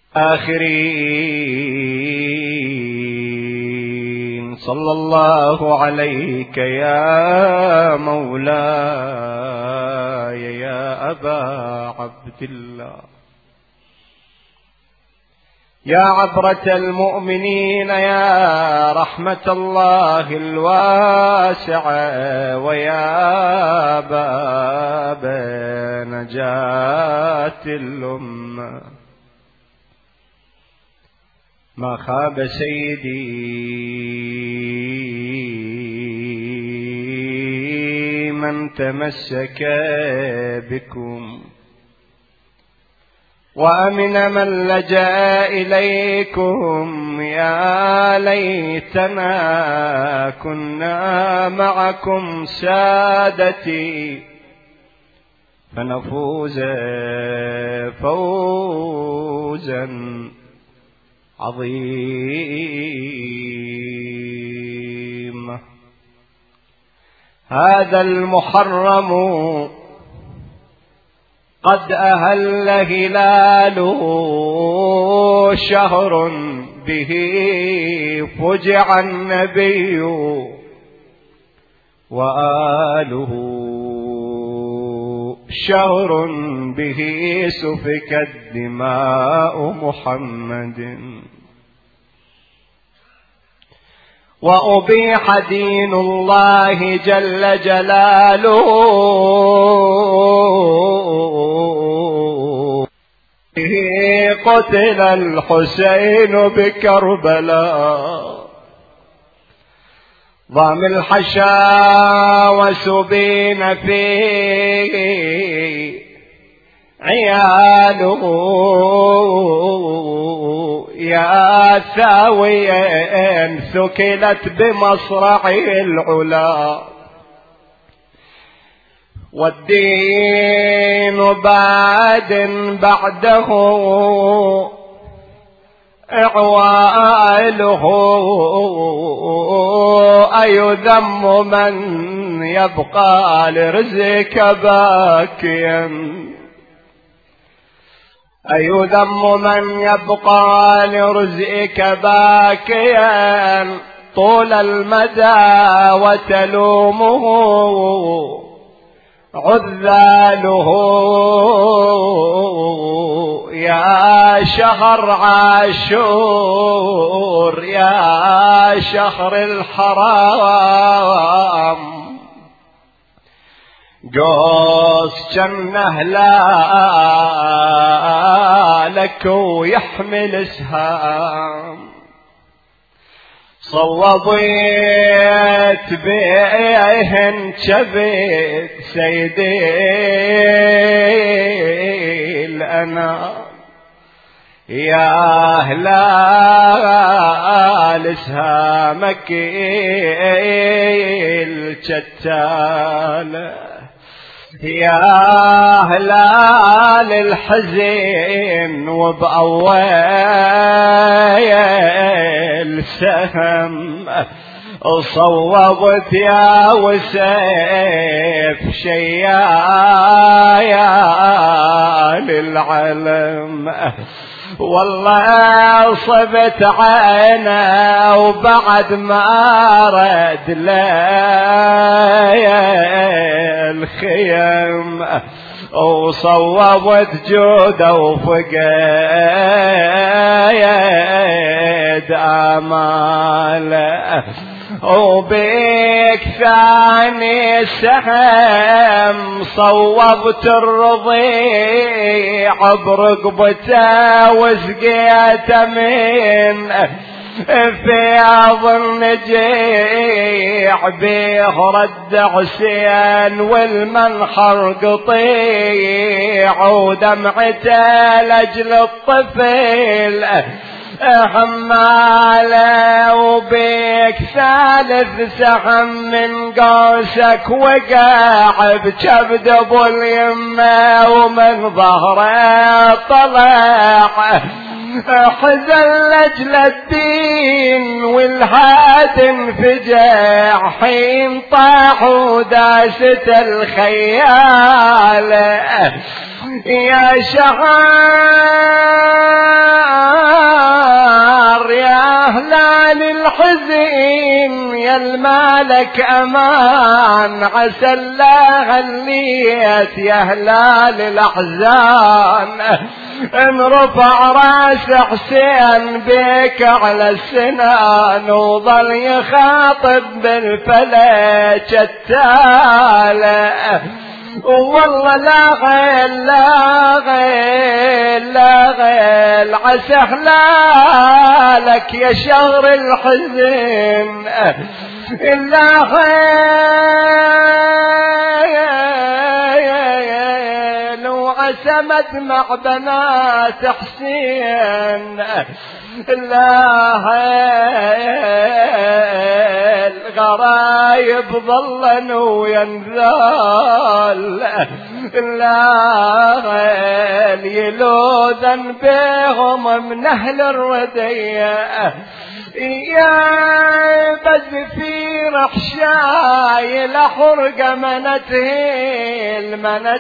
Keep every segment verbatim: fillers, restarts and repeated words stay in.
آخرين. صلى الله عليك يا مولاي يا أبا عبد الله، يا عبرة المؤمنين، يا رحمة الله الواسعة، ويا باب نجاة الأمة. ما خاب سيدي من تمسك بكم، وأمن من لجأ إليكم. يا ليتنا كنا معكم سادتي فنفوز فوزا عظيما. هذا المحرم قد أهل هلاله، شهر به فجع النبي وآله، شهر به سفكت دماء محمد، وأبيح دين الله جل جلاله. قتل الحسين بكربلاء، ضام الحشا وسبين فيه عياله. يا ثاويا ثكلت بمصرع العلا، والدين بعد بعده إعواله. أيذم من يبقى لرزقك باكيا، أيذم من يبقى لرزقك باكيا طول المدى وتلومه عذاله. يا شهر عاشور يا شهر الحرام، قوس جنه لك ويحمل سهام. صوضيت بيهن شبت سيدي الأنام، يا هلال سهامك الشتالة، يا هلال الحزين وبأول سهم. صوبت يا وسيف شيايا للعلم، والله صبت عينه وبعد ما رد لي الخيم، وصوبت جوده وفقد آماله، وبيك ثاني سهم صوبت الرضيع برقبته وسقيته من فياض النجيع بيه رد حسين والمنحر قطيع ودمعته لاجل الطفل حماله، وبيك ثالث سهم من قوسك وقع بكبد ابو اليمه ومن ظهره طلع حزن لاجل الدين والهادم فجع حين طاحوا داسة الخيال. يا شهر الحزين يا المالك أمان، عسى الله غليت يا هلال الأحزان، ان رفع راس حسين بيك على السنان، وظل يخاطب بالفلك التالي، والله لا غيل لا غيل لا غيل عسى هلالك يا شهر الحزن، لا غيل وعسى مدمع بنات حسين، لا غيل غرايب ظلن وينذال، لا غيل يلوذن بهم من أهل الردية، يا بزفير حشاي لحرق منتهيل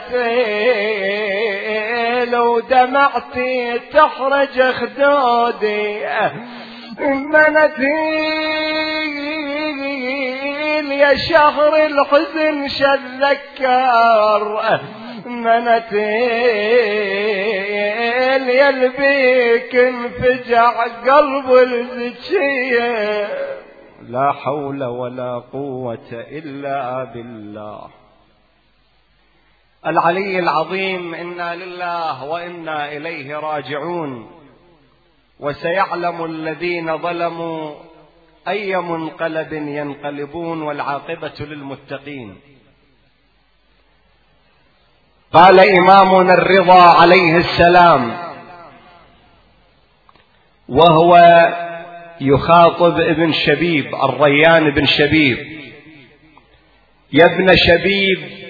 منتهيل، ودمعتي تخرج خدودي منتهيل، يا شهر الحزن شذكر منتهيل، يلبيك انفجع قلب الزكية، لا حول ولا قوة إلا بالله العلي العظيم. إنا لله وإنا إليه راجعون، وسيعلم الذين ظلموا أي منقلب ينقلبون، والعاقبة للمتقين. قال إمامنا الرضا عليه السلام وهو يخاطب ابن شبيب الريان بن شبيب: يا ابن شبيب،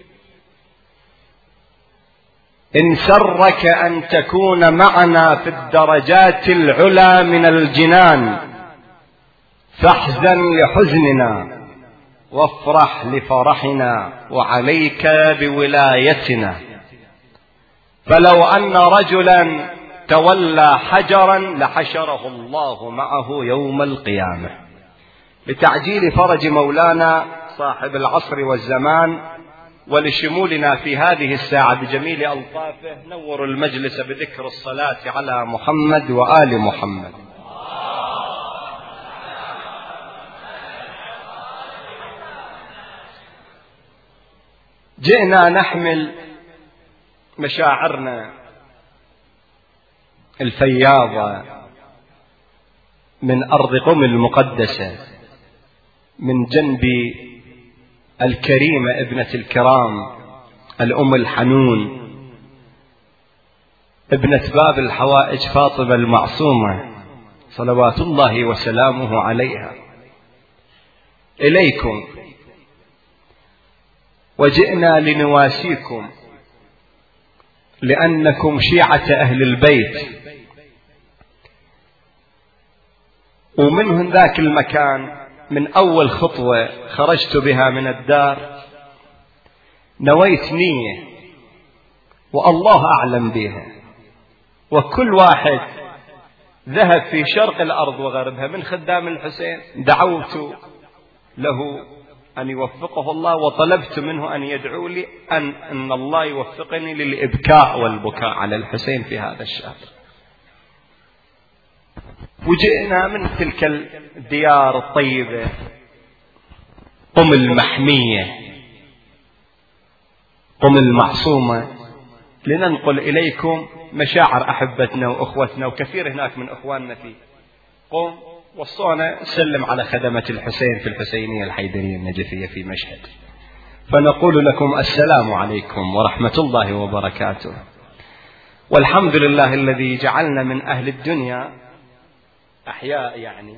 إن سرك أن تكون معنا في الدرجات العلى من الجنان فاحزن لحزننا وافرح لفرحنا، وعليك بولايتنا، فلو أن رجلا تولى حجرا لحشره الله معه يوم القيامة. لتعجيل فرج مولانا صاحب العصر والزمان، ولشمولنا في هذه الساعة بجميل ألطافه، نور المجلس بذكر الصلاة على محمد وآل محمد. جئنا نحمل مشاعرنا الفياضة من أرض قم المقدسة، من جنب الكريمة ابنة الكرام الأم الحنون، ابنة باب الحوائج فاطمة المعصومة صلوات الله وسلامه عليها، إليكم، وجئنا لنواسيكم لأنكم شيعة أهل البيت، ومنهم ذاك المكان من أول خطوة خرجت بها من الدار نويت نية والله أعلم بها، وكل واحد ذهب في شرق الأرض وغربها من خدام الحسين دعوت له أن يوفقه الله، وطلبت منه أن يدعو لي أن, أن الله يوفقني للإبكاء والبكاء على الحسين في هذا الشهر. وجئنا من تلك الديار الطيبة قم المحمية قم المعصومة لننقل إليكم مشاعر أحبتنا وأخوتنا، وكثير هناك من أخواننا في قم وصونا سلم على خدمة الحسين في الحسينية الحيدرية النجفية في مشهد، فنقول لكم السلام عليكم ورحمة الله وبركاته. والحمد لله الذي جعلنا من أهل الدنيا أحياء يعني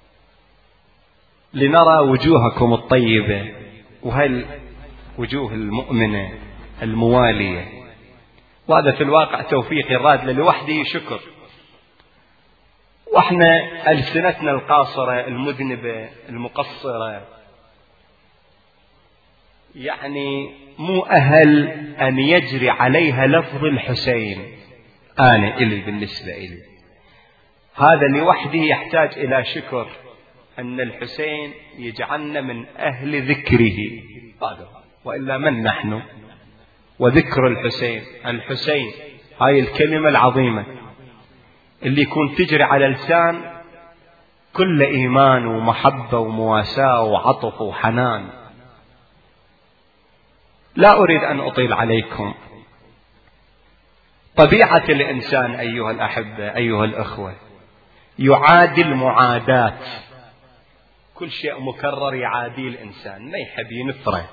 لنرى وجوهكم الطيبة، وهل وجوه المؤمنة الموالية، وهذا في الواقع توفيق الراد لوحده شكر. واحنا ألسنتنا القاصرة المذنبة المقصرة يعني مو أهل أن يجري عليها لفظ الحسين. أنا إلي بالنسبة إلي هذا لوحده يحتاج إلى شكر أن الحسين يجعلنا من أهل ذكره، وإلا من نحن وذكر الحسين؟ الحسين هاي الكلمة العظيمة اللي يكون تجري على لسان كل إيمان ومحبة ومواساة وعطف وحنان. لا أريد أن أطيل عليكم. طبيعة الإنسان أيها الأحبة أيها الأخوة يعادي المعاداة، كل شيء مكرر يعادي الإنسان، ما يحب ينفره.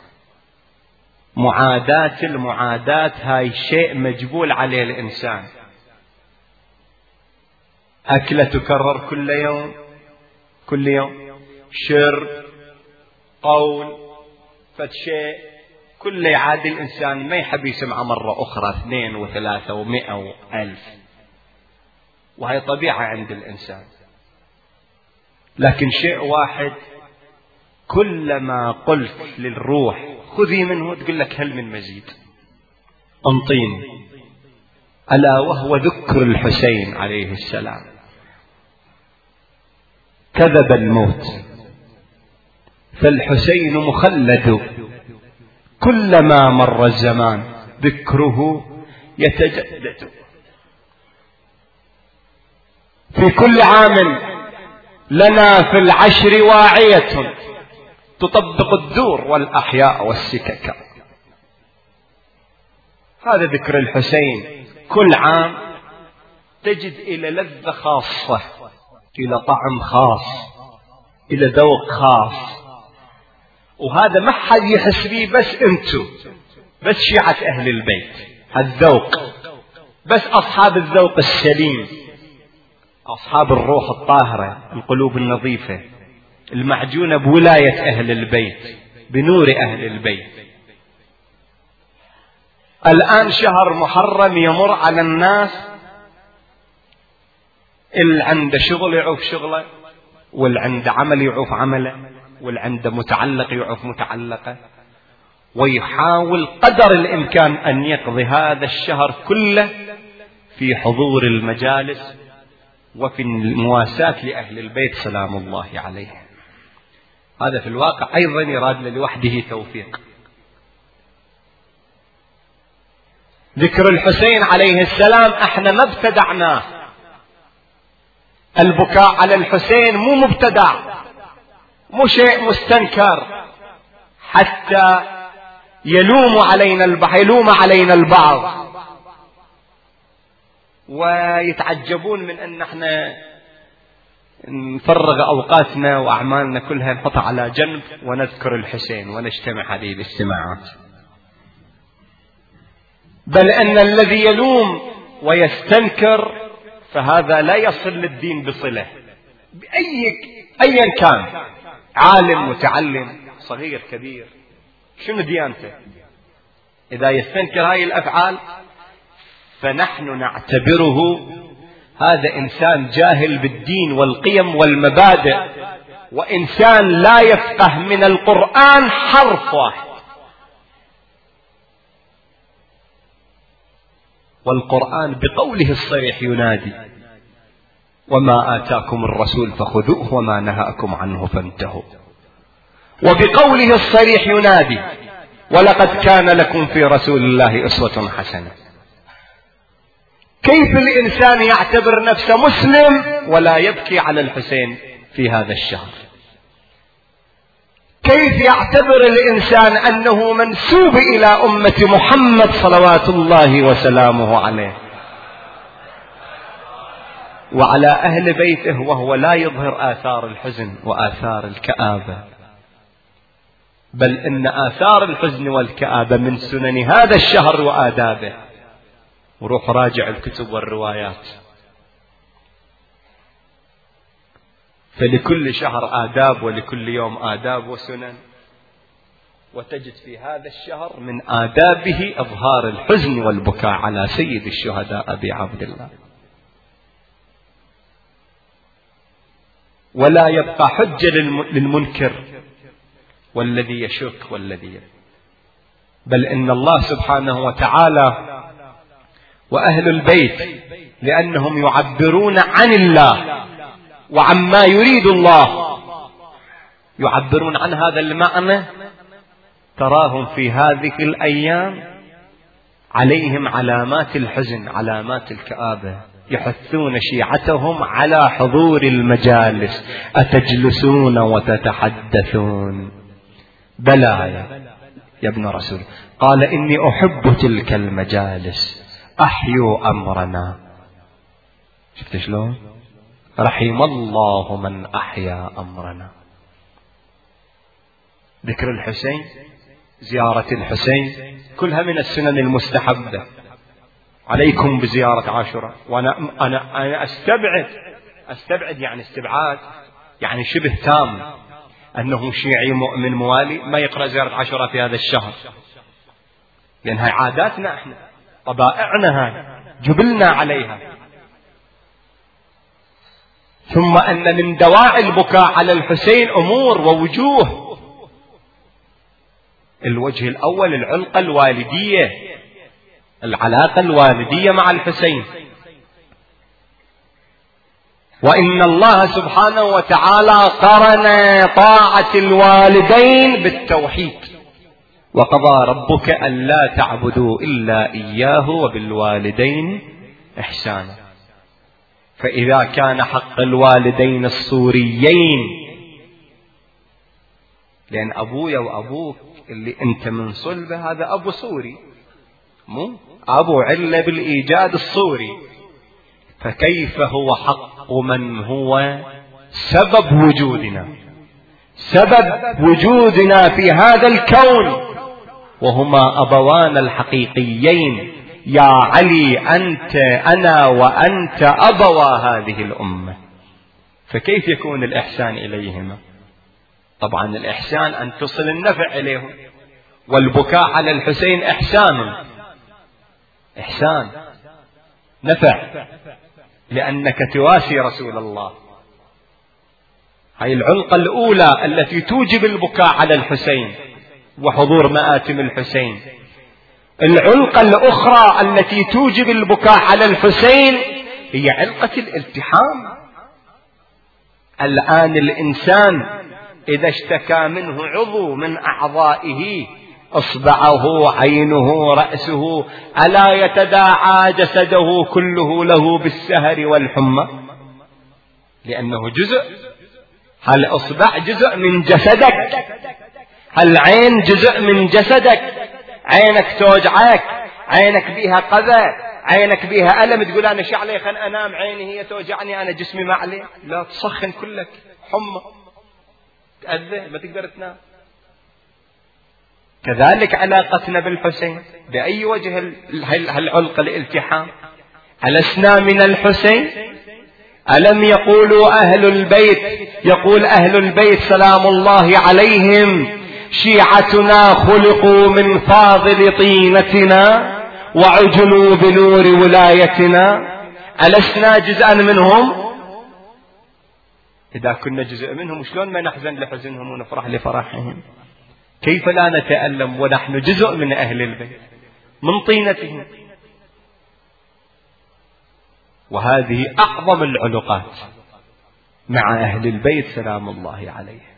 معاداة المعاداة هاي شيء مجبول عليه الإنسان. أكلة تكرر كل يوم كل يوم، شرب، قول، فد شيء كله يعادي الإنسان، ما يحب يسمعه مرة أخرى اثنين وثلاثة ومئة وألف، وهي طبيعة عند الإنسان. لكن شيء واحد كلما قلت للروح خذي منه تقول لك هل من مزيد، انطيني، ألا وهو ذكر الحسين عليه السلام. كذب الموت فالحسين مخلد، كلما مر الزمان ذكره يتجدد. في كل عام لنا في العشر واعية تطبق الدور والأحياء والسكك. هذا ذكر الحسين، كل عام تجد إلى لذة خاصة، إلى طعم خاص، إلى ذوق خاص، وهذا ما حد يحس به بس انتو، بس شيعة أهل البيت. الذوق بس أصحاب الذوق السليم، أصحاب الروح الطاهرة، القلوب النظيفة، المعجونة بولاية أهل البيت، بنور أهل البيت. الآن شهر محرم يمر على الناس، اللي عنده شغل يعوف شغله، واللي عنده عمل يعوف عمله، واللي عنده متعلق يعوف متعلقه، ويحاول قدر الإمكان أن يقضي هذا الشهر كله في حضور المجالس وفي المواساة لأهل البيت سلام الله عليه. هذا في الواقع أيضا يراد لوحده توفيق. ذكر الحسين عليه السلام احنا ما ابتدعناه، البكاء على الحسين مو مبتدع، مو شيء مستنكر حتى يلوم علينا البعض يلوم علينا البعض ويتعجبون من ان احنا نفرغ اوقاتنا واعمالنا كلها نحطها على جنب ونذكر الحسين ونجتمع هذه الاجتماعات. بل ان الذي يلوم ويستنكر فهذا لا يصل للدين بصلة بأي أيا كان، عالم متعلم صغير كبير، شنو ديانته؟ إذا يستنكر هاي الأفعال فنحن نعتبره هذا إنسان جاهل بالدين والقيم والمبادئ، وإنسان لا يفقه من القرآن حرف واحد. والقرآن بقوله الصريح ينادي: وما آتاكم الرسول فخذوه وما نهاكم عنه فانتهوا. وبقوله الصريح ينادي: ولقد كان لكم في رسول الله أسوة حسنة. كيف الإنسان يعتبر نفسه مسلم ولا يبكي على الحسين في هذا الشهر؟ كيف يعتبر الإنسان أنه منسوب إلى أمة محمد صلوات الله وسلامه عليه وعلى أهل بيته وهو لا يظهر آثار الحزن وآثار الكآبة؟ بل إن آثار الحزن والكآبة من سنن هذا الشهر وآدابه. وروح راجع الكتب والروايات، فلكل شهر آداب ولكل يوم آداب وسنن، وتجد في هذا الشهر من آدابه إظهار الحزن والبكاء على سيد الشهداء أبي عبد الله. ولا يبقى حجة للمنكر والذي يشك والذي يبقى. بل إن الله سبحانه وتعالى وأهل البيت لأنهم يعبرون عن الله وعما يريد الله يعبرون عن هذا المعنى. تراهم في هذه الأيام عليهم علامات الحزن، علامات الكآبة، يحثون شيعتهم على حضور المجالس. أتجلسون وتتحدثون؟ بلى يا ابن رسول. قال إني أحب تلك المجالس، أحيوا أمرنا. شفت شلون؟ رحم الله من أحيا أمرنا. ذكر الحسين، زيارة الحسين، كلها من السنن المستحبة. عليكم بزيارة عاشوراء. وأنا أنا أنا أستبعد أستبعد يعني استبعاد يعني شبه تام أنه شيعي مؤمن موالي ما يقرأ زيارة عاشوراء في هذا الشهر، لأن هاي عاداتنا احنا، طبائعنا هاي، جبلنا عليها. ثم أن من دواعي البكاء على الحسين أمور ووجوه. الوجه الأول العلاقة الوالدية، العلاقة الوالدية مع الحسين. وإن الله سبحانه وتعالى قرن طاعة الوالدين بالتوحيد. وقضى ربك ألا تعبدوا إلا إياه وبالوالدين إحسانا. فإذا كان حق الوالدين الصوريين، لأن أبويا وأبوك اللي أنت من صلبه هذا أبو صوري، مو أبو علة بالإيجاد الصوري، فكيف هو حق من هو سبب وجودنا، سبب وجودنا في هذا الكون، وهما أبوانا الحقيقيين. يا علي أنت أنا وأنت أبوا هذه الأمة، فكيف يكون الإحسان إليهما؟ طبعا الإحسان أن تصل النفع إليهم، والبكاء على الحسين إحسان، إحسان نفع، لأنك تواسي رسول الله. هاي العلقة الأولى التي توجب البكاء على الحسين وحضور مآتم الحسين. العلقة الأخرى التي توجب البكاء على الحسين هي علقة الالتحام. الآن الإنسان إذا اشتكى منه عضو من أعضائه، أصبعه، عينه، رأسه، ألا يتداعى جسده كله له بالسهر والحمى؟ لأنه جزء. هل أصبع جزء من جسدك؟ هل عين جزء من جسدك؟ عينك توجعك، عينك بيها قذى، عينك بيها ألم، تقول أنا شعلي خل أنام، عيني هي توجعني، أنا جسمي ما عليه. لا، تصخن كلك، حمى، تأذى، ما تقدر تنام. كذلك علاقتنا بالحسين، بأي وجه هالعلقة الالتحام؟ ألسنا من الحسين؟ ألم يقولوا أهل البيت، يقول أهل البيت سلام الله عليهم: شيعتنا خلقوا من فاضل طينتنا وعجلوا بنور ولايتنا. ألسنا جزءا منهم؟ إذا كنا جزء منهم شلون ما نحزن لحزنهم ونفرح لفرحهم؟ كيف لا نتألم ونحن جزء من أهل البيت من طينتهم؟ وهذه أعظم العلاقات مع أهل البيت سلام الله عليه.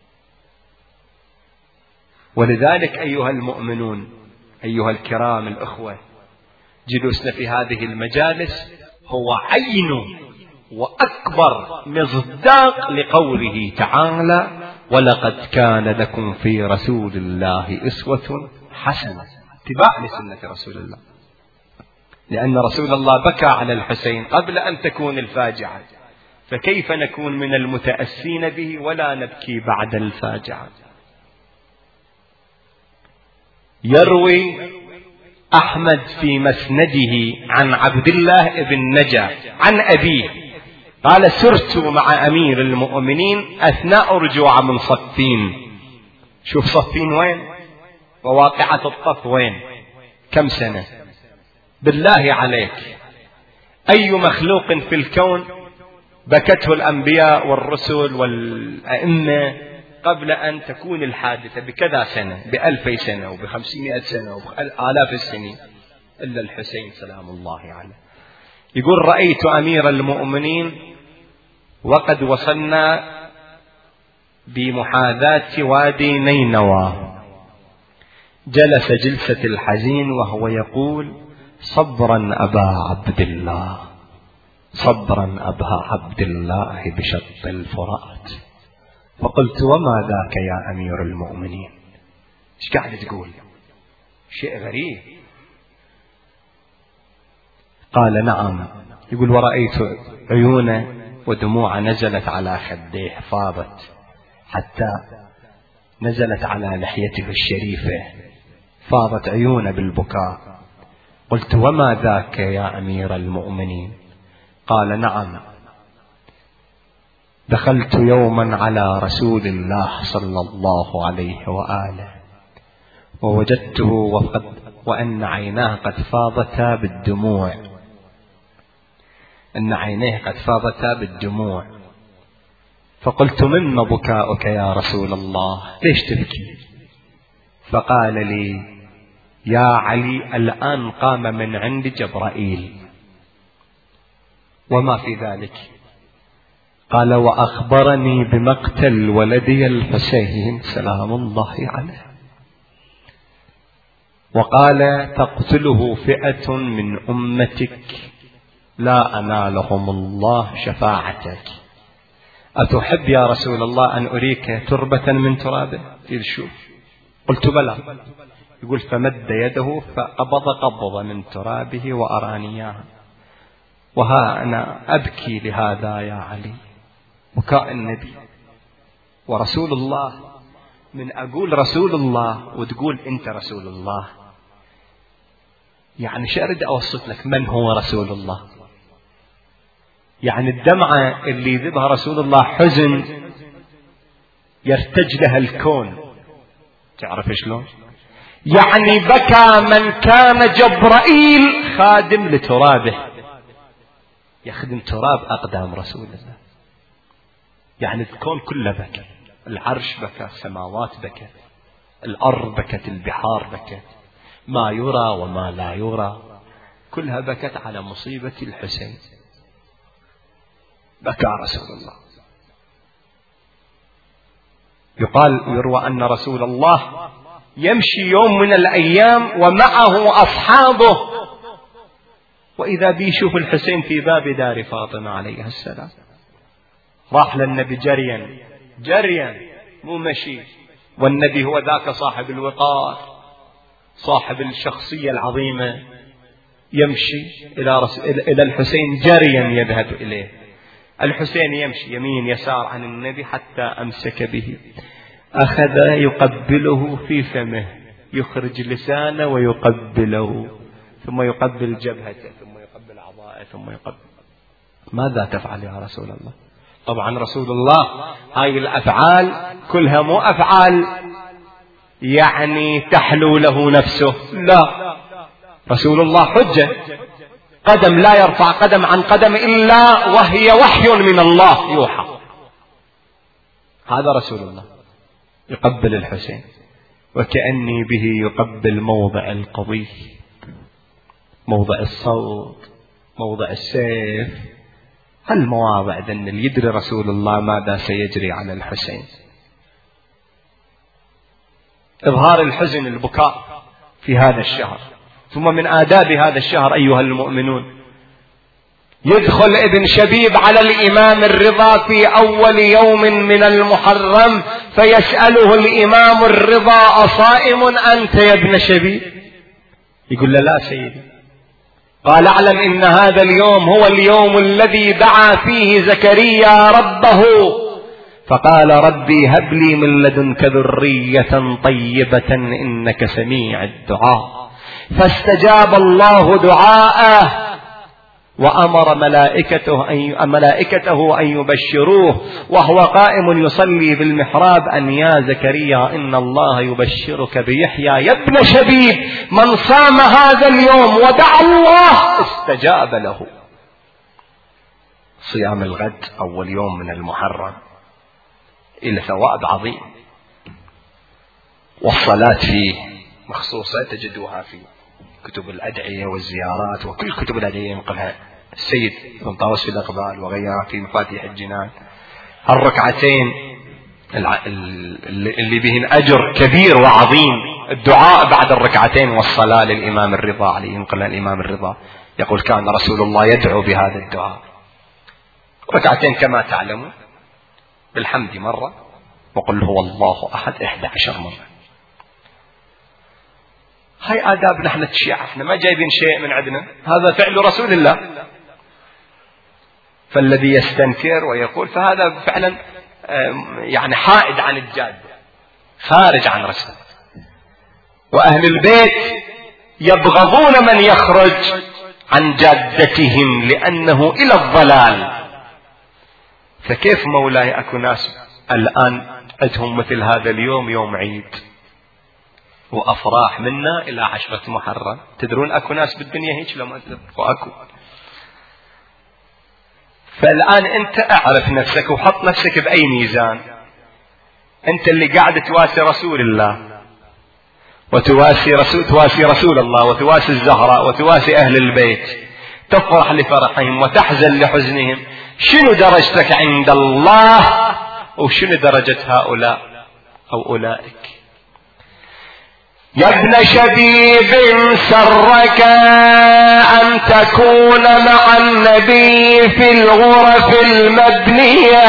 ولذلك أيها المؤمنون، أيها الكرام الأخوة، جلوسنا في هذه المجالس هو عين وأكبر مصداق لقوله تعالى: ولقد كان لكم في رسول الله أسوة حسنة. اتباع لسنة رسول الله، لأن رسول الله بكى على الحسين قبل أن تكون الفاجعة، فكيف نكون من المتأسين به ولا نبكي بعد الفاجعة؟ يروي أحمد في مسنده عن عبد الله بن نجا عن أبيه قال: سرت مع أمير المؤمنين أثناء رجوع من صفين. شوف صفين وين، وواقعة الطف وين، كم سنة؟ بالله عليك، أي مخلوق في الكون بكته الأنبياء والرسل والأئمة قبل أن تكون الحادثة بكذا سنة، بألفي سنة وبخمسمائة سنة وبآلاف السنين، إلا الحسين سلام الله عليه. يقول: رأيت أمير المؤمنين وقد وصلنا بمحاذاة وادي نينوى، جلس جلسة الحزين وهو يقول: صبرا أبا عبد الله، صبرا أبا عبد الله بشط الفرات. فقلت: وما ذاك يا أمير المؤمنين؟ ايش قاعد تقول؟ شيء غريب. قال: نعم. يقول: ورأيت عيونه ودموع نزلت على خديه، فاضت حتى نزلت على لحيته الشريفة، فاضت عيونه بالبكاء. قلت: وما ذاك يا أمير المؤمنين؟ قال: نعم، دخلت يوما على رسول الله صلى الله عليه وآله ووجدته وقد وأن عيناه قد فاضتا بالدموع، أن عينيه قد فاضتا بالدموع. فقلت: مما بكاؤك يا رسول الله؟ ليش تبكي؟ فقال لي: يا علي، الآن قام من عند جبرائيل. وما في ذلك؟ قال: وأخبرني بمقتل ولدي الحسين سلام الله عليه، وقال: تقتله فئة من أمتك لا أنالهم الله شفاعتك. أتحب يا رسول الله أن أريك تربة من ترابه؟ شوف. قلت: بلى. يقول: فمد يده فقبض قبضة من ترابه وأرانياها، وها أنا أبكي لهذا يا علي، بكاء النبي ورسول الله. من أقول رسول الله وتقول أنت رسول الله، يعني شأرد أوصف لك من هو رسول الله. يعني الدمعة اللي يذبها رسول الله حزن يرتج لها الكون، تعرف شلون؟ يعني بكى من كان جبرائيل خادم لترابه، يخدم تراب أقدام رسول الله. يعني الكون كله بكى، العرش بكى، السماوات بكت، الأرض بكت، البحار بكت، ما يرى وما لا يرى كلها بكت على مصيبة الحسين. بكى رسول الله. يقال يروى أن رسول الله يمشي يوم من الأيام ومعه أصحابه، وإذا بيشوف الحسين في باب دار فاطمة عليها السلام. راح للنبي جريا جريا مو مشي، والنبي هو ذاك صاحب الوقار، صاحب الشخصية العظيمة، يمشي إلى, رس... إلى الحسين جريا يذهب إليه. الحسين يمشي يمين يسار عن النبي حتى أمسك به، أخذ يقبله في فمه، يخرج لسانه ويقبله، ثم يقبل جبهته، ثم يقبل أعضاءه، ثم يقبل. ماذا تفعل يا رسول الله؟ طبعا رسول الله هاي الأفعال كلها مو أفعال يعني تحلو له نفسه، لا، رسول الله حجة، قدم لا يرفع قدم عن قدم إلا وهي وحي من الله يوحى. هذا رسول الله يقبل الحسين، وكأني به يقبل موضع القضية، موضع الصوت، موضع السيف، هالمواضع ذن اللي يدري رسول الله ماذا سيجري على الحسين. إظهار الحزن، البكاء في هذا الشهر. ثم من آداب هذا الشهر أيها المؤمنون، يدخل ابن شبيب على الإمام الرضا في أول يوم من المحرم، فيسأله الإمام الرضا: أصائم أنت يا ابن شبيب؟ يقول له: لا سيدي. قال: اعلم إن هذا اليوم هو اليوم الذي دعا فيه زكريا ربه، فقال: ربي هب لي من لدنك ذرية طيبة إنك سميع الدعاء. فاستجاب الله دعاءه، وأمر ملائكته أن ملائكته أن يبشروه وهو قائم يصلي بالمحراب: أن يا زكريا إن الله يبشرك بيحيى يا ابن شبيب، من صام هذا اليوم ودعا الله استجاب له. صيام الغد أول يوم من المحرم إلى ثواب عظيم، والصلاة فيه مخصوصة تجدوها في كتب الأدعية والزيارات، وكل كتب الأدعية ينقلها السيد ابن طاووس في الأقبال وغيرها في مفاتيح الجنان. الركعتين اللي بهن أجر كبير وعظيم، الدعاء بعد الركعتين والصلاة للإمام الرضا عليه ينقل الإمام الرضا يقول كان رسول الله يدعو بهذا الدعاء. ركعتين كما تعلمون بالحمد مرة وقل هو الله أحد إحدى عشر مرة. هاي آداب نحن الشيعة، احنا ما جايبين شيء من عندنا، هذا فعل رسول الله. فالذي يستنكر ويقول فهذا فعلا يعني حائد عن الجادة، خارج عن رسول. وأهل البيت يبغضون من يخرج عن جادتهم لأنه إلى الضلال. فكيف مولاي أكو ناس الآن عندهم مثل هذا اليوم يوم عيد وأفراح منا إلى عشرة محرم؟ تدرون أكو ناس بالدنيا هيك لما وأكو. فالآن أنت أعرف نفسك وحط نفسك بأي ميزان. أنت اللي قاعد تواسي رسول الله وتواسي رسول, تواسي رسول الله وتواسي الزهراء وتواسي أهل البيت، تفرح لفرحهم وتحزن لحزنهم. شنو درجتك عند الله وشنو درجة هؤلاء أو أولئك؟ يا ابن شبيب سرك أن تكون مع النبي في الغرف المبنية.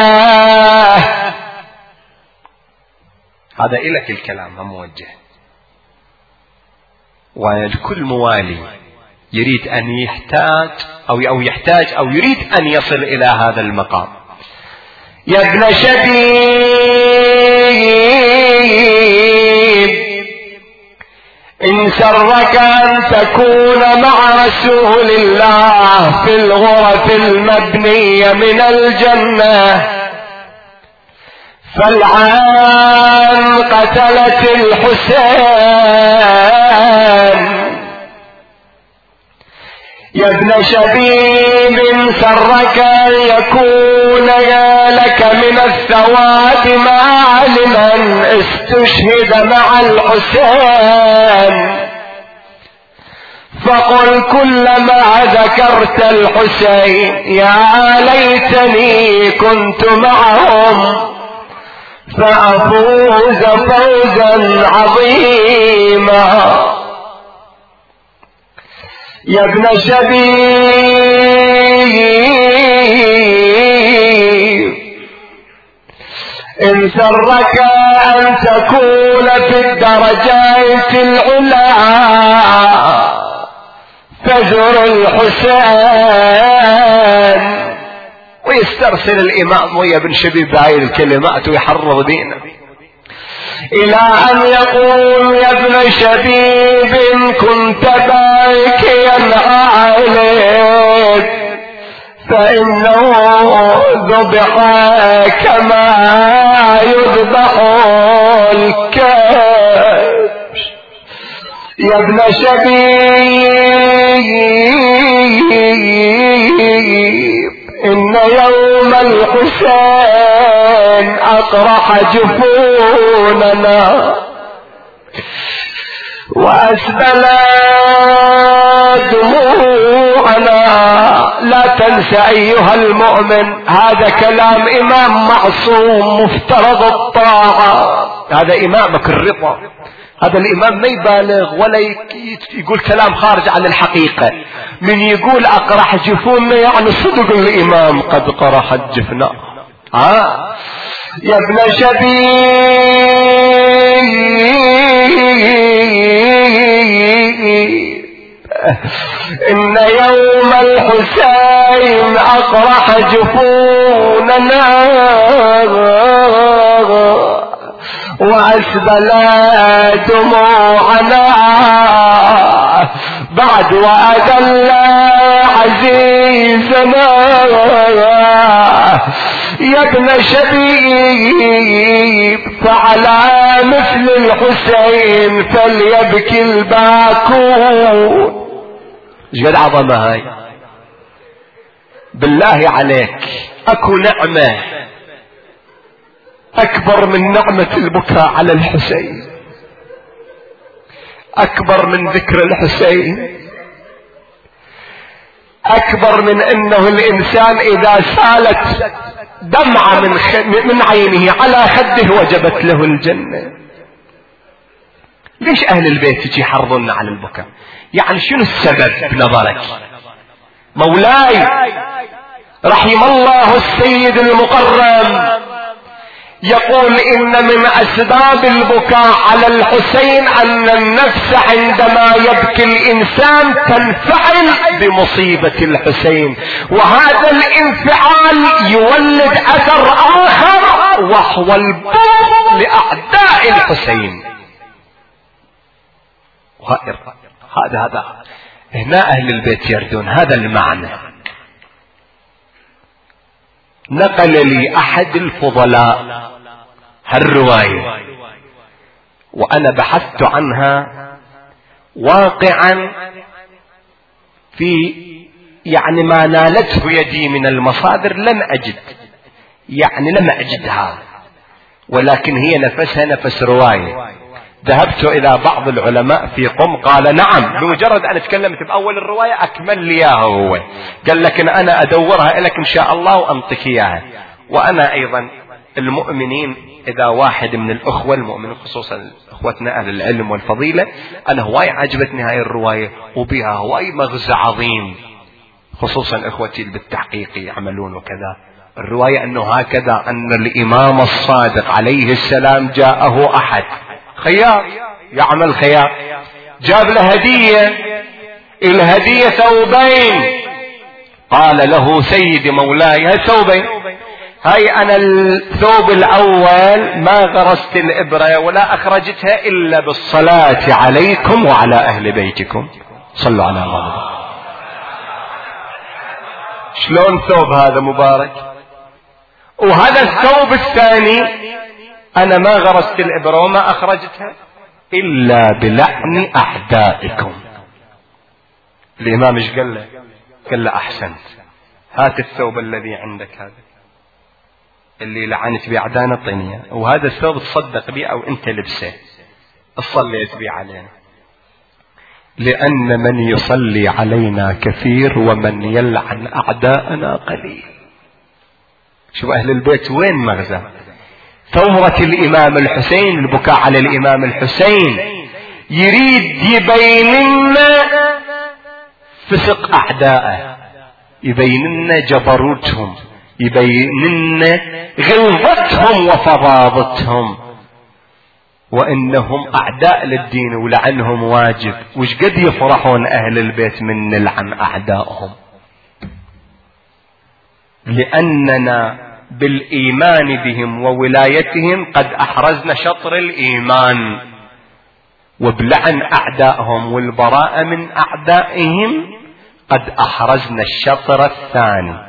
هذا إلك الكلام موجه، والكل موالي يريد أن يحتاج أو أو يحتاج أو يريد أن يصل إلى هذا المقام. يا ابن شبيب إن سرك أن تكون مع رسول الله في الغرف المبنية من الجنة، فالعان قتلت الحسين. يا ابن شبيب إن سرك أن يكون لك من الثواب معلما استشهد مع الحسين، فقل كلما ذكرت الحسين يا ليتني كنت معهم فأفوز فوزا عظيما. يا ابن شبيب إن سرك أن تكون في الدرجات العلى فزر الحسين. ويسترسل الإمام ويا ابن شبيب بهاي الكلمات ويحرض دينه إلى أن يقول يا ابن شبيب إن كنت باكيا عليك فإنه ذبح كما يذبح الكبش. يا ابن شبيب إن يوم الحسين أقرح جفوننا وأسبل دموعنا. لا تنسى أيها المؤمن هذا كلام إمام معصوم مفترض الطاعة، هذا إمامك الرضا. هذا الإمام ما يبالغ ولا يقول كلام خارج عن الحقيقة. من يقول أقرح جفوننا يعني صدق الإمام قد قرحت جفنا. آه. يا ابن شبيب إن يوم الحسين أقرح جفوننا وأسبل دموعنا بعد وأذل عزيزنا. يا ابن شبيب فعلى مثل الحسين فليبكي الباكون. ايش قد عظمة هاي بالله عليك. اكو نعمة اكبر من نعمة البكاء على الحسين، اكبر من ذكر الحسين، اكبر من انه الانسان اذا سالت دمعة من, خ... من عينه على خده وجبت له الجنة. ليش أهل البيت يجي يحرضون على البكاء؟ يعني شنو السبب بنظرك؟ مولاي رحم الله السيد المقرم يقول إن من أسباب البكاء على الحسين أن النفس عندما يبكي الإنسان تنفعل بمصيبة الحسين، وهذا الانفعال يولد أثر آخر وهو البغض لأعداء الحسين. هذا هذا هنا أهل البيت يردون هذا المعنى. نقل لي أحد الفضلاء هالرواية وأنا بحثت عنها واقعا في يعني ما نالته يدي من المصادر لم أجد، يعني لم أجدها، ولكن هي نفسها نفس رواية. ذهبت إلى بعض العلماء في قم قال نعم، بمجرد أن تكلمت بأول الرواية أكمل لي إياها هو، قال لك إن أنا أدورها لك إن شاء الله وأنطيك إياها. وأنا أيضا المؤمنين إذا واحد من الأخوة المؤمنين خصوصا أخوتنا أهل العلم والفضيلة، أنا هواي عجبتني هاي الرواية وبها هواي مغزى عظيم، خصوصا إخوتي بالتحقيق يعملون وكذا. الرواية أنه هكذا أن الإمام الصادق عليه السلام جاءه أحد خيار يعمل خيار، جاب له هدية، الهدية ثوبين، قال له سيدي مولاي هالثوبين هاي أنا الثوب الأول ما غرست الإبرة ولا أخرجتها إلا بالصلاة عليكم وعلى أهل بيتكم، صلوا على الله. شلون ثوب هذا مبارك؟ وهذا الثوب الثاني أنا ما غرست الإبرة وما أخرجتها إلا بلعن أعدائكم. الإمام ايش قال له؟ قال له أحسنت، هات الثوب الذي عندك هذا اللي لعنت بأعدائنا الطينية، وهذا الثوب تصدق به أو أنت لبسه صليت به علينا، لأن من يصلي علينا كثير ومن يلعن أعداءنا قليل. شوف أهل البيت وين مغزى ثورة الإمام الحسين، البكاء على الإمام الحسين، يريد يبين لنا فسق أعدائه، يبين لنا جبروتهم، يبين لنا غلظتهم وفظاظتهم، وإنهم أعداء للدين ولعنهم واجب. وش قد يفرحون أهل البيت من نلعن أعدائهم، لأننا بالإيمان بهم وولايتهم قد أحرزنا شطر الإيمان، وبلعن أعدائهم والبراءة من أعدائهم قد أحرزنا الشطر الثاني.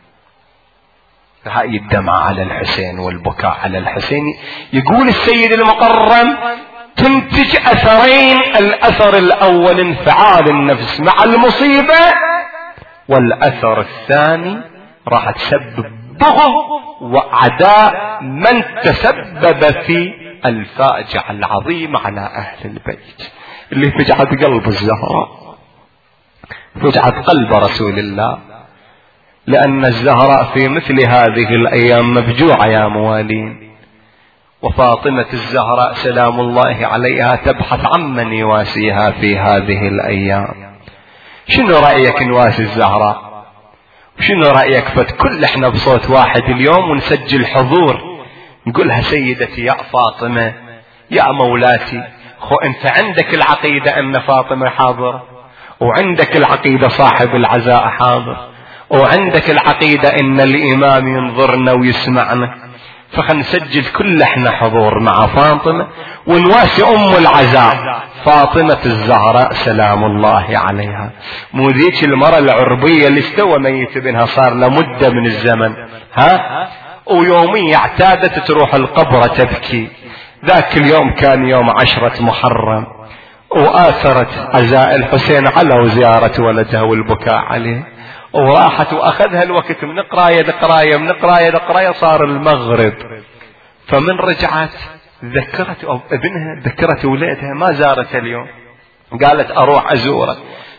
هاي الدمع على الحسين والبكاء على الحسين، يقول السيد المقرم تنتج أثرين، الأثر الأول انفعال النفس مع المصيبة، والأثر الثاني راح تسبب بغض وعداء من تسبب في الفاجعة العظيمة على أهل البيت اللي فجعت قلب الزهراء، فجعت قلب رسول الله، لأن الزهراء في مثل هذه الأيام مفجوعة يا موالين. وفاطمة الزهراء سلام الله عليها تبحث عمن يواسيها في هذه الأيام. شنو رأيك نواسي الزهراء؟ وشنو رأيك فتكل احنا بصوت واحد اليوم ونسجل حضور نقولها سيدتي يا فاطمة يا مولاتي؟ خو انت عندك العقيدة ان فاطمة حاضر، وعندك العقيدة صاحب العزاء حاضر، وعندك العقيدة ان الامام ينظرنا ويسمعنا، فخل نسجل كل احنا حضور مع فاطمة ونواسي ام العزاء فاطمة الزهراء سلام الله عليها. مو ذيك المرة العربية اللي استوى ميت بنها صار له مدة من الزمن، ها، ويوميا اعتادت تروح القبر تبكي. ذاك اليوم كان يوم عشرة محرم، وآثرت عزاء الحسين على زيارة ولدها والبكاء عليه، وراحت واخذها الوقت من قراية لقراية من قراية لقراية، صار المغرب. فمن رجعت ذكرت ابنها، ذكرت ولادها، ما زارت اليوم، قالت اروح ازوره.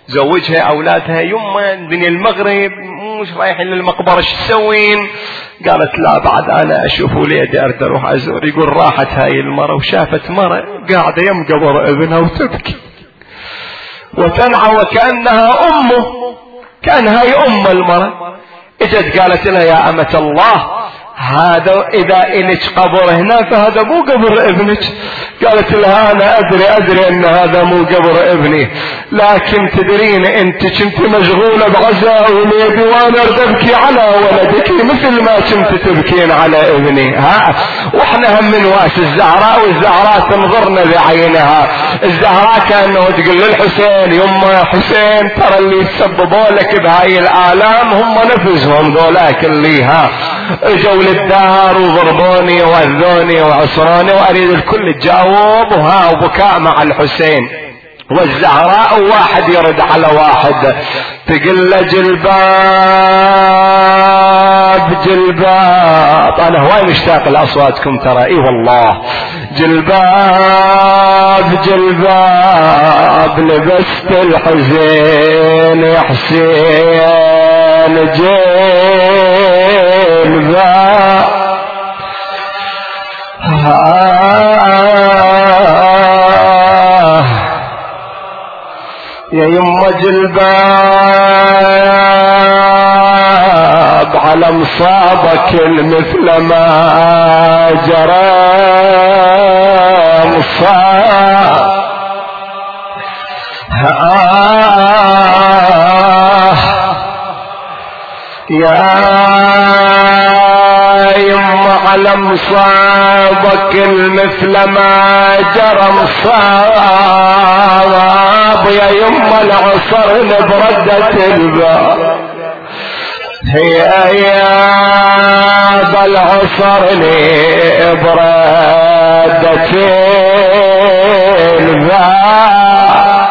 زوجها أولادها. يما من المغرب مش رايحين للمقبرة شو تسوين؟ قالت لا بعد أنا أشوف وليدي أريد أروح أزور. يقول راحت هاي المرة وشافت مرة قاعدة يم قبر ابنها وتبكي وتنعى وكأنها أمه، كان هاي أم المرة. اجت قالت لها يا أمة الله هذا إذا إلك قبر هنا فهذا مو قبر ابنك. قالت لها أنا أدري أدري أن هذا مو قبر ابني، لكن تدرين أنت كنت مشغولة بعزاء وليدي وأنا أريد أبكي على ولدك مثل ما كنت تبكين على ابني. ها وإحنا هم من واس الزهراء، والزهراء تنظرنا بعينها. الزهراء كأنه تقول للحسين يما حسين ترى اللي يسببوا لك بهاي الآلام هم نفسهم ذولاك اللي ها اجوا للدار وضربوني واذوني وعصروني واريد الكل تجاوب وها وبكاء مع الحسين. والزهراء واحد يرد على واحد تقول له جلباب جلباب. انا هواي مشتاق لاصواتكم ترى، اي والله. جلباب جلباب لبست الحزين يا حسين جلباب. يا يما جلباب على مصابك المثل ما جرى مصاب. يا يما على مصابك المثل ما جرى مصاب. يا يما العصر بردة الباب. يا يا بالعصر بردة الباب.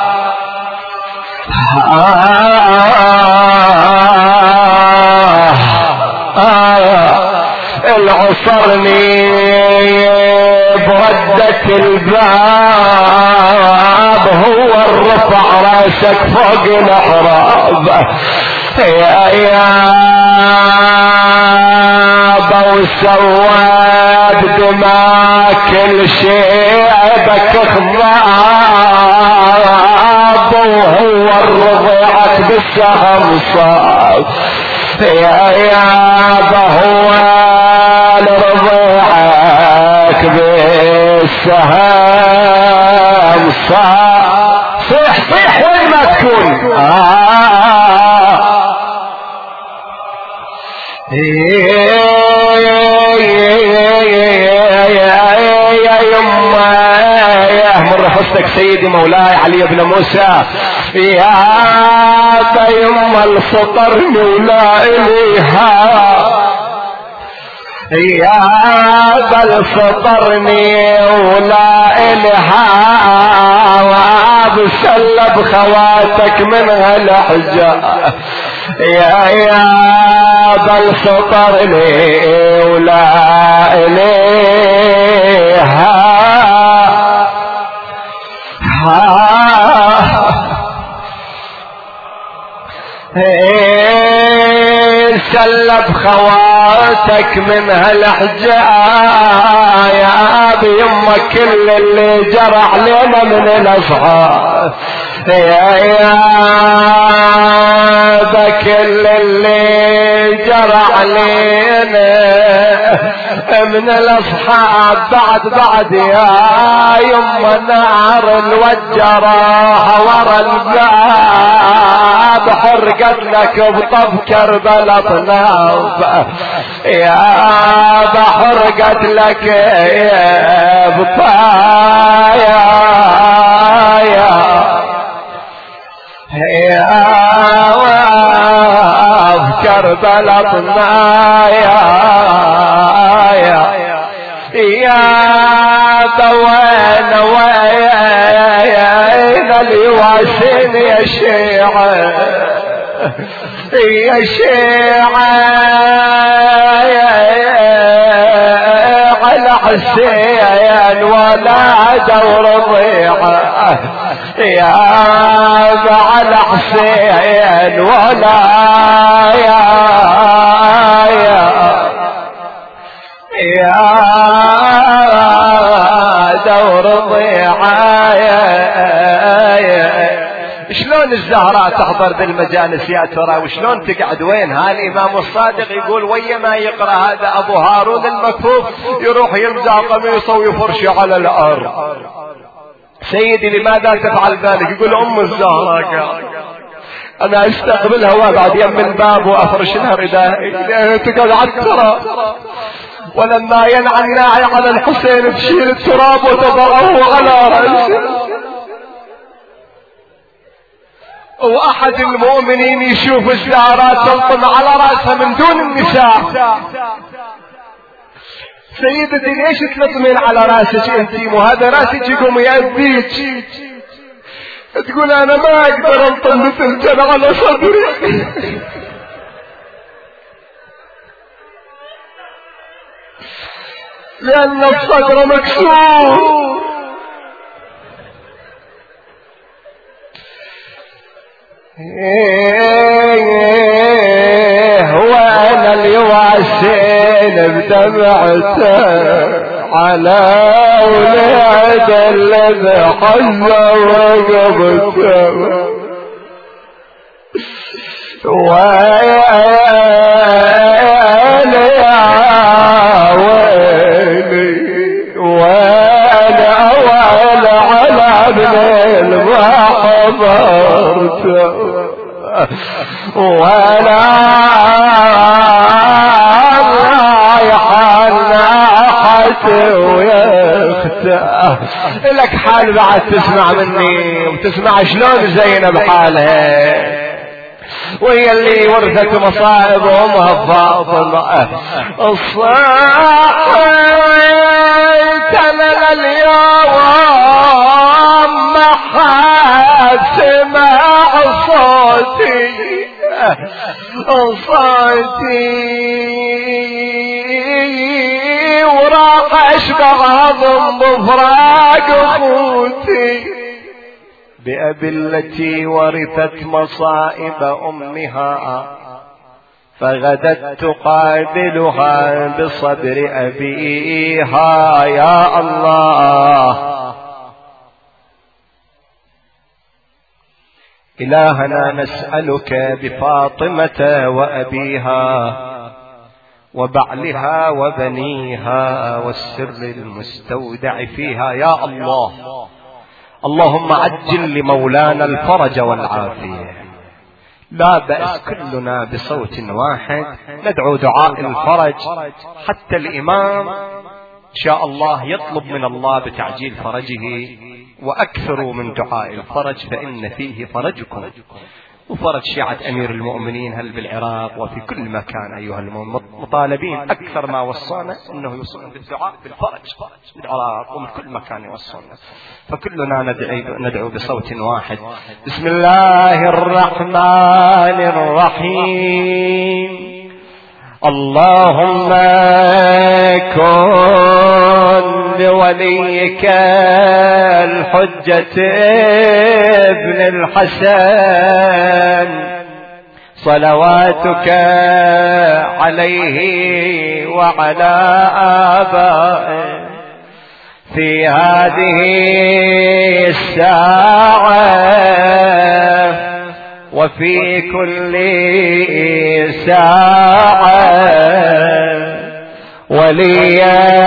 العصرني بردة الباب هو الرفع راسك فوق الاحراب. يا يا بوسواد دماء كل شيء بك خضاب وهو الرضيعك بالسهم صاب. يا يا هو لرضيعك بالسهم صاب. صيح صيح وين ما تكون. آه. يا يما يا من رفضتك سيدي مولاي علي بن موسى. يا يما الفطرني ولا إليها. يا بل فطرني ولا إلها وابسلب خواتك من هالحجة. يا يا بل فطرني ولا إليها. سلب خواتك من هالحجة يا ابي يما كل اللي جرى علينا من الاصحاب. يا يا كل اللي جرى علينا من الاصحاب بعد بعد يا يما نار الوجراها ورا الباب حرقت لك بطب كربلاء طناب. يا حرقت لك يا بطايا يا كربلاء طنايا يا دوين وين اليواسين يا شيعة يا شيعة على حسين ولا دور ضيعة. يا بعد حسين ولا يا يا يا دور ضيعايا. شلون الزهراء تحضر بالمجالس يا ترى، وشلون تقعد وين؟ هالإمام الصادق يقول ويا ما يقرأ هذا أبو هارون المكفوف يروح ينزع قميصه ويفرشه على الأرض. سيدي لماذا تفعل ذلك؟ يقول أم الزهراء أنا أستقبلها وأبعد يم الباب وأفرش لها ردائي تقعد على التراب، ولما ينعى الناعي على الحسين تشيل التراب وتضعه على رأسه. واحد المؤمنين يشوف الزهراء تلطم على رأسها من دون النساء. سيدتي ليش تلطمين على رأسك انتي؟ وهذا رأسك يقوم يأذيك. تقول انا ما اقدر انطم مثل على صدري لان الصدر مكسور. هو انا اليواسين بدمعته على ولاد الذي حزه وقبته، ويلي يا ويلي وانا ويل على ابن المحضرته، ولا ويختار لك حال بعد تسمع مني وتسمع شلون زينب حالها وهي اللي ورثت مصائب امها فاطمه. الصاحت انا اليوم ما حد سمع صوتي صوتي وراح اشبع عظم بفراق اخوتي بأبي التي ورثت مصائب امها فغدت تقابلها بصبر ابيها. يا الله إلهنا نسألك بفاطمة وأبيها وبعلها وبنيها والسر المستودع فيها يا الله. اللهم عجل لمولانا الفرج والعافية. لا بأس كلنا بصوت واحد ندعو دعاء الفرج حتى الإمام إن شاء الله يطلب من الله بتعجيل فرجه. وأكثروا من دعاء الفرج فإن فيه فرجكم وفرج شيعة أمير المؤمنين هل بالعراق وفي كل مكان أيها المطالبين. أكثر ما وصانا أنه يوصلون بالدعاء بالفرج بالعراق ومن كل مكان يوصلنا. فكلنا ندعو, ندعو بصوت واحد. بسم الله الرحمن الرحيم. اللهم كن لوليك الحجة ابن الحسن صلواتك عليه وعلى آبائه في هذه الساعة وفي كل ساعة وليا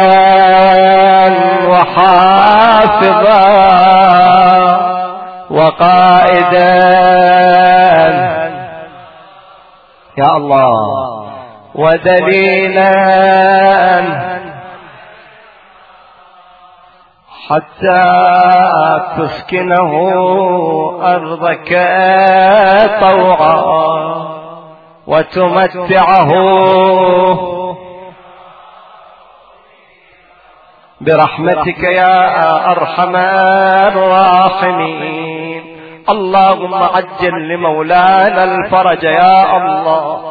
وحافظا وقائدا يا الله ودليلا حتى تسكنه أرضك طوعا وتمتعه برحمتك يا أرحم الراحمين. اللهم عجل لمولانا الفرج يا الله.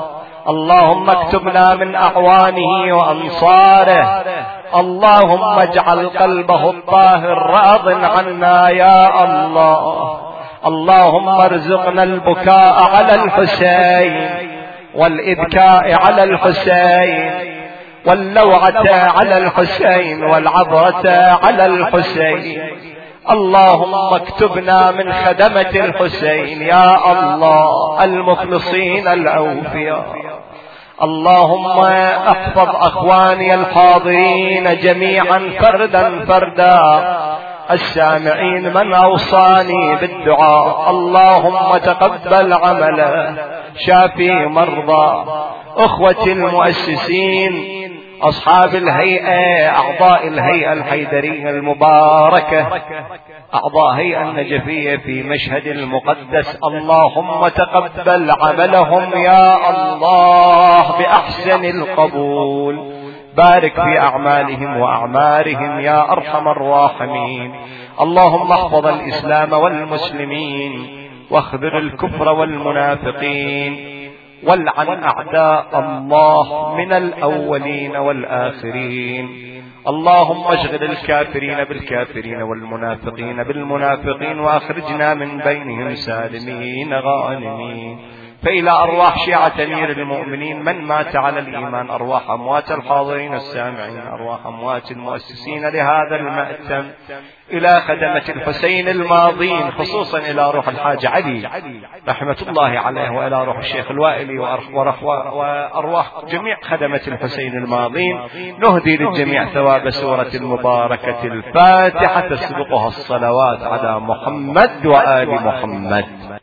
اللهم اكتبنا من أعوانه وأنصاره. اللهم اجعل قلبه الطاهر راض عنا يا الله. اللهم ارزقنا البكاء على الحسين والإبكاء على الحسين واللوعة على الحسين والعبرة على الحسين. اللهم اكتبنا من خدمة الحسين يا الله المخلصين الأوفياء. اللهم احفظ أخواني الحاضرين جميعا فردا فردا، السامعين من أوصاني بالدعاء. اللهم تقبل عمله، شافي مرضى أخوة المؤسسين، أصحاب الهيئة، أعضاء الهيئة الحيدرية المباركة، أعضاء هيئة النجفية في مشهد المقدس. اللهم تقبل عملهم يا الله بأحسن القبول، بارك في أعمالهم وأعمارهم يا أرحم الراحمين. اللهم احفظ الإسلام والمسلمين واخذل الكفر والمنافقين، والعن أعداء الله من الأولين والآخرين. اللهم اشغل الكافرين بالكافرين والمنافقين بالمنافقين، وأخرجنا من بينهم سالمين غانمين. فإلى أرواح شيعة أمير المؤمنين من مات على الإيمان، أرواح أموات الحاضرين السامعين، أرواح أموات المؤسسين لهذا المأتم، إلى خدمة الحسين الماضين، خصوصا إلى روح الحاج علي رحمة الله عليه، وإلى روح الشيخ الوائلي وأرواح جميع خدمة الحسين الماضين. نهدي للجميع ثواب سورة المباركة الفاتحة تسبقها الصلوات على محمد وآل محمد.